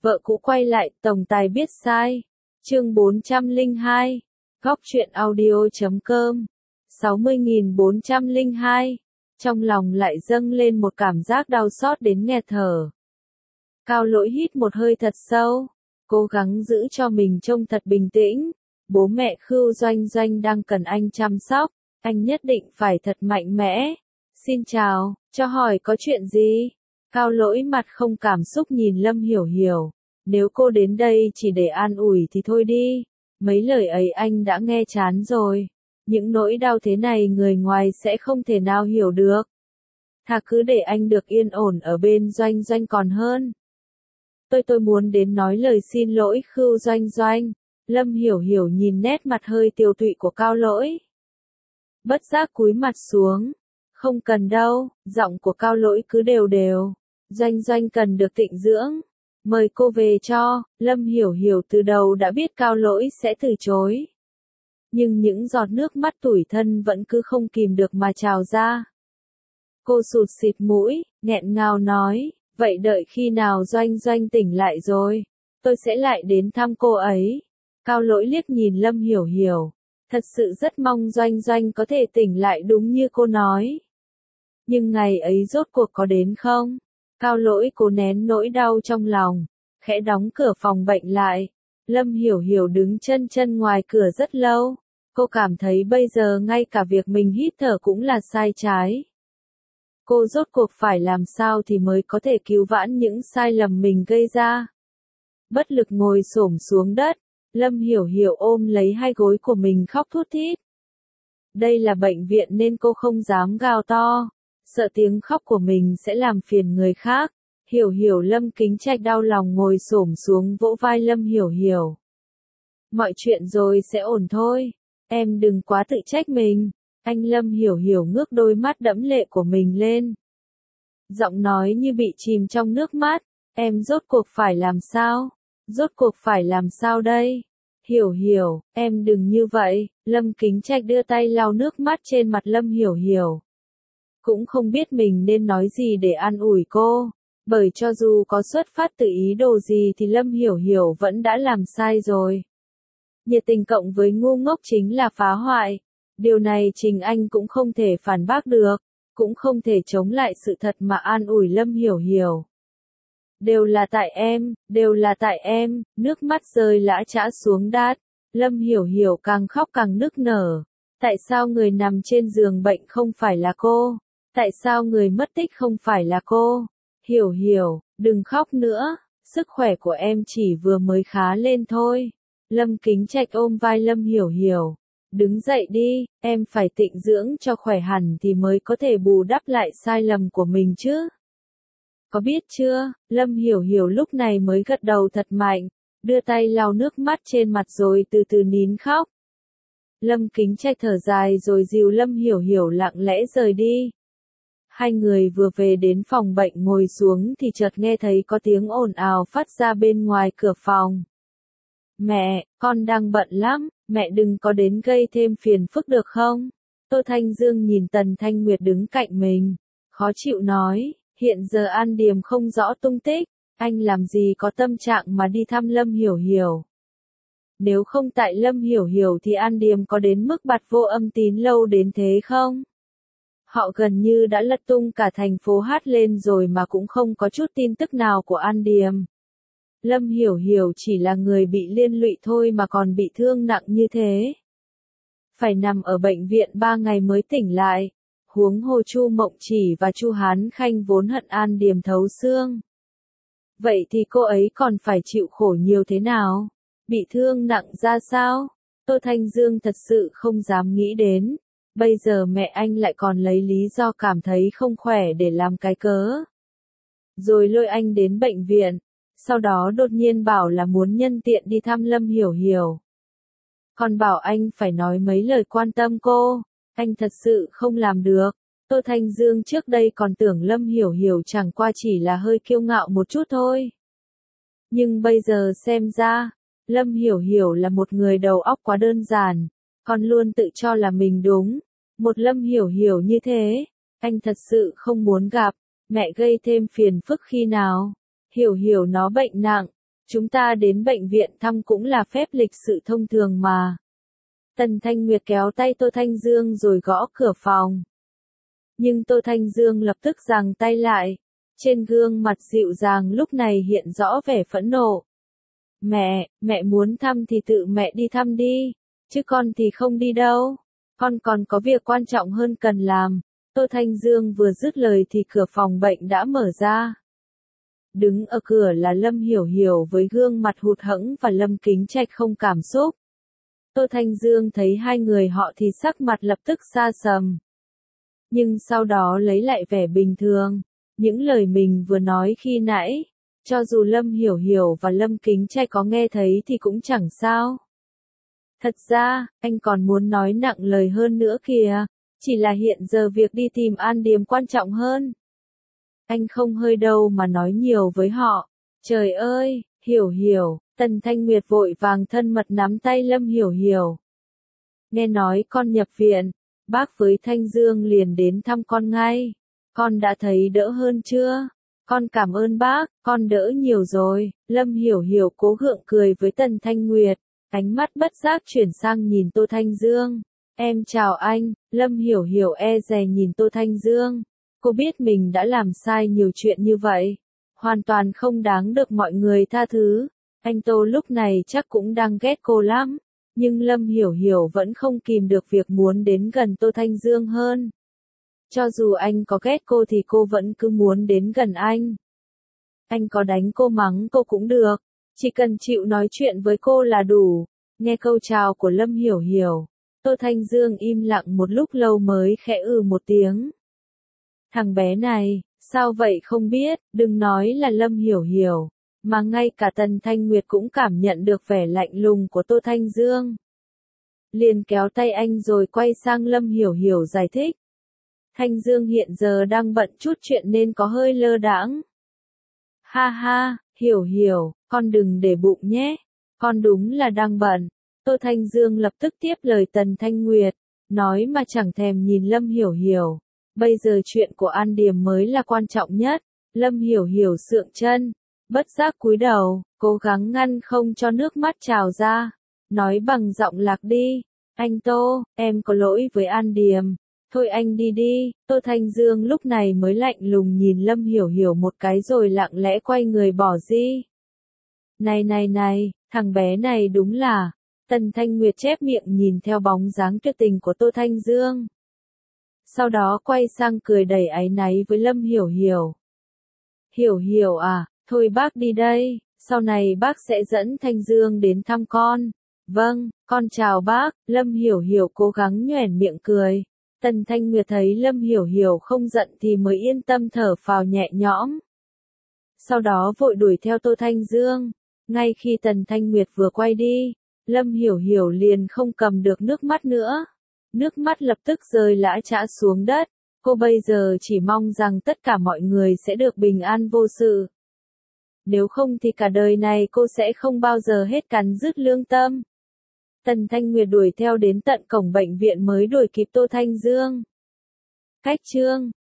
Vợ cũ quay lại, tổng tài biết sai. Chương 402. Góc truyện audio.com. 60.402. Trong lòng lại dâng lên một cảm giác đau xót đến nghẹt thở. Cao Lỗi hít một hơi thật sâu, cố gắng giữ cho mình trông thật bình tĩnh. Bố mẹ Khưu Doanh Doanh đang cần anh chăm sóc, anh nhất định phải thật mạnh mẽ. Xin chào, cho hỏi có chuyện gì? Cao Lỗi mặt không cảm xúc nhìn Lâm Hiểu Hiểu. Nếu cô đến đây chỉ để an ủi thì thôi đi. Mấy lời ấy anh đã nghe chán rồi. Những nỗi đau thế này người ngoài sẽ không thể nào hiểu được. Thà cứ để anh được yên ổn ở bên Doanh Doanh còn hơn. Tôi muốn đến nói lời xin lỗi Khưu Doanh Doanh. Lâm Hiểu Hiểu nhìn nét mặt hơi tiều tụy của Cao Lỗi. Bất giác cúi mặt xuống. Không cần đâu, giọng của Cao Lỗi cứ đều đều. Doanh Doanh cần được tịnh dưỡng. Mời cô về cho. Lâm Hiểu Hiểu từ đầu đã biết Cao Lỗi sẽ từ chối. Nhưng những giọt nước mắt tủi thân vẫn cứ không kìm được mà trào ra. Cô sụt sịt mũi, nghẹn ngào nói, vậy đợi khi nào Doanh Doanh tỉnh lại rồi, tôi sẽ lại đến thăm cô ấy. Cao Lỗi liếc nhìn Lâm Hiểu Hiểu, thật sự rất mong Doanh Doanh có thể tỉnh lại đúng như cô nói. Nhưng ngày ấy rốt cuộc có đến không? Cao Lỗi cố nén nỗi đau trong lòng, khẽ đóng cửa phòng bệnh lại. Lâm Hiểu Hiểu đứng chân ngoài cửa rất lâu. Cô cảm thấy bây giờ ngay cả việc mình hít thở cũng là sai trái. Cô rốt cuộc phải làm sao thì mới có thể cứu vãn những sai lầm mình gây ra. Bất lực ngồi xổm xuống đất, Lâm Hiểu Hiểu ôm lấy hai gối của mình khóc thút thít. Đây là bệnh viện nên cô không dám gào to, sợ tiếng khóc của mình sẽ làm phiền người khác. Hiểu Hiểu. Lâm Kính Trạch đau lòng ngồi xổm xuống vỗ vai Lâm Hiểu Hiểu. Mọi chuyện rồi sẽ ổn thôi, em đừng quá tự trách mình. Anh Lâm Hiểu Hiểu ngước đôi mắt đẫm lệ của mình lên. Giọng nói như bị chìm trong nước mắt, em rốt cuộc phải làm sao? Rốt cuộc phải làm sao đây? Hiểu Hiểu, em đừng như vậy. Lâm Kính Trạch đưa tay lau nước mắt trên mặt Lâm Hiểu Hiểu. Cũng không biết mình nên nói gì để an ủi cô, bởi cho dù có xuất phát từ ý đồ gì thì Lâm Hiểu Hiểu vẫn đã làm sai rồi. Nhiệt tình cộng với ngu ngốc chính là phá hoại. Điều này Trình Anh cũng không thể phản bác được, cũng không thể chống lại sự thật mà an ủi Lâm Hiểu Hiểu. Đều là tại em, nước mắt rơi lã chã xuống đát. Lâm Hiểu Hiểu càng khóc càng nức nở. Tại sao người nằm trên giường bệnh không phải là cô? Tại sao người mất tích không phải là cô? Hiểu Hiểu, đừng khóc nữa, sức khỏe của em chỉ vừa mới khá lên thôi. Lâm Kính Trạch ôm vai Lâm Hiểu Hiểu. Đứng dậy đi, em phải tịnh dưỡng cho khỏe hẳn thì mới có thể bù đắp lại sai lầm của mình chứ. Có biết chưa? Lâm Hiểu Hiểu lúc này mới gật đầu thật mạnh, đưa tay lau nước mắt trên mặt rồi từ từ nín khóc. Lâm Kính Trạch thở dài rồi dìu Lâm Hiểu Hiểu lặng lẽ rời đi. Hai người vừa về đến phòng bệnh ngồi xuống thì chợt nghe thấy có tiếng ồn ào phát ra bên ngoài cửa phòng. Mẹ, con đang bận lắm, mẹ đừng có đến gây thêm phiền phức được không? Tô Thanh Dương nhìn Tần Thanh Nguyệt đứng cạnh mình, khó chịu nói, hiện giờ An Điềm không rõ tung tích, anh làm gì có tâm trạng mà đi thăm Lâm Hiểu Hiểu. Nếu không tại Lâm Hiểu Hiểu thì An Điềm có đến mức bặt vô âm tín lâu đến thế không? Họ gần như đã lật tung cả thành phố hát lên rồi mà cũng không có chút tin tức nào của An Điềm. Lâm Hiểu Hiểu chỉ là người bị liên lụy thôi mà còn bị thương nặng như thế. Phải nằm ở bệnh viện 3 ngày mới tỉnh lại. Huống hồ Chu Mộng Chỉ và Chu Hán Khanh vốn hận An Điềm thấu xương. Vậy thì cô ấy còn phải chịu khổ nhiều thế nào? Bị thương nặng ra sao? Tô Thanh Dương thật sự không dám nghĩ đến. Bây giờ mẹ anh lại còn lấy lý do cảm thấy không khỏe để làm cái cớ. Rồi lôi anh đến bệnh viện. Sau đó đột nhiên bảo là muốn nhân tiện đi thăm Lâm Hiểu Hiểu. Còn bảo anh phải nói mấy lời quan tâm cô. Anh thật sự không làm được. Tô Thanh Dương trước đây còn tưởng Lâm Hiểu Hiểu chẳng qua chỉ là hơi kiêu ngạo một chút thôi. Nhưng bây giờ xem ra, Lâm Hiểu Hiểu là một người đầu óc quá đơn giản, còn luôn tự cho là mình đúng. Một Lâm Hiểu Hiểu như thế, anh thật sự không muốn gặp. Mẹ gây thêm phiền phức khi nào? Hiểu Hiểu nó bệnh nặng, Chúng ta đến bệnh viện thăm cũng là phép lịch sự thông thường mà. Tần Thanh Nguyệt kéo tay Tô Thanh Dương rồi gõ cửa phòng. Nhưng Tô Thanh Dương lập tức giằng tay lại. Trên gương mặt dịu dàng lúc này hiện rõ vẻ phẫn nộ. Mẹ muốn thăm thì tự mẹ đi thăm đi, chứ con thì không đi đâu. Con còn có việc quan trọng hơn cần làm. Tô Thanh Dương vừa dứt lời thì cửa phòng bệnh đã mở ra. Đứng ở cửa là Lâm Hiểu Hiểu với gương mặt hụt hẫng và Lâm Kính Trạch không cảm xúc. Tô Thanh Dương thấy hai người họ thì sắc mặt lập tức xa sầm. Nhưng sau đó lấy lại vẻ bình thường. Những lời mình vừa nói khi nãy, cho dù Lâm Hiểu Hiểu và Lâm Kính Trạch có nghe thấy thì cũng chẳng sao. Thật ra, anh còn muốn nói nặng lời hơn nữa kìa, chỉ là hiện giờ việc đi tìm An Điềm quan trọng hơn. Anh không hơi đâu mà nói nhiều với họ. Trời ơi, Hiểu Hiểu, Tần Thanh Nguyệt vội vàng thân mật nắm tay Lâm Hiểu Hiểu. Nghe nói con nhập viện, bác với Thanh Dương liền đến thăm con ngay. Con đã thấy đỡ hơn chưa? Con cảm ơn bác, con đỡ nhiều rồi. Lâm Hiểu Hiểu cố gượng cười với Tần Thanh Nguyệt, ánh mắt bất giác chuyển sang nhìn Tô Thanh Dương. Em chào anh. Lâm Hiểu Hiểu e dè nhìn Tô Thanh Dương. Cô biết mình đã làm sai nhiều chuyện như vậy, hoàn toàn không đáng được mọi người tha thứ. Anh Tô lúc này chắc cũng đang ghét cô lắm, nhưng Lâm Hiểu Hiểu vẫn không kìm được việc muốn đến gần Tô Thanh Dương hơn. Cho dù anh có ghét cô thì cô vẫn cứ muốn đến gần anh. Anh có đánh cô mắng cô cũng được, chỉ cần chịu nói chuyện với cô là đủ. Nghe câu chào của Lâm Hiểu Hiểu, Tô Thanh Dương im lặng một lúc lâu mới khẽ một tiếng. Thằng bé này, sao vậy không biết, đừng nói là Lâm Hiểu Hiểu, mà ngay cả Tần Thanh Nguyệt cũng cảm nhận được vẻ lạnh lùng của Tô Thanh Dương. Liền kéo tay anh rồi quay sang Lâm Hiểu Hiểu giải thích. Thanh Dương hiện giờ đang bận chút chuyện nên có hơi lơ đãng. Ha ha, Hiểu Hiểu, con đừng để bụng nhé, con đúng là đang bận. Tô Thanh Dương lập tức tiếp lời Tần Thanh Nguyệt, nói mà chẳng thèm nhìn Lâm Hiểu Hiểu. Bây giờ chuyện của An Điềm mới là quan trọng nhất. Lâm Hiểu Hiểu sượng chân, bất giác cúi đầu, cố gắng ngăn không cho nước mắt trào ra. Nói bằng giọng lạc đi. Anh Tô, em có lỗi với An Điềm. Thôi anh đi đi. Tô Thanh Dương lúc này mới lạnh lùng nhìn Lâm Hiểu Hiểu một cái rồi lặng lẽ quay người bỏ đi. Này, thằng bé này đúng là. Tần Thanh Nguyệt chép miệng nhìn theo bóng dáng tuyệt tình của Tô Thanh Dương. Sau đó quay sang cười đầy áy náy với Lâm Hiểu Hiểu. Hiểu Hiểu à, thôi bác đi đây, sau này bác sẽ dẫn Thanh Dương đến thăm con. Vâng, con chào bác. Lâm Hiểu Hiểu cố gắng nhoẻn miệng cười. Tần Thanh Nguyệt thấy Lâm Hiểu Hiểu không giận thì mới yên tâm thở phào nhẹ nhõm. Sau đó vội đuổi theo Tô Thanh Dương. Ngay khi Tần Thanh Nguyệt vừa quay đi, Lâm Hiểu Hiểu liền không cầm được nước mắt nữa. Nước mắt lập tức rơi lã chã xuống đất. Cô bây giờ chỉ mong rằng tất cả mọi người sẽ được bình an vô sự. Nếu không thì cả đời này cô sẽ không bao giờ hết cắn rứt lương tâm. Tần Thanh Nguyệt đuổi theo đến tận cổng bệnh viện mới đuổi kịp Tô Thanh Dương. Cách chương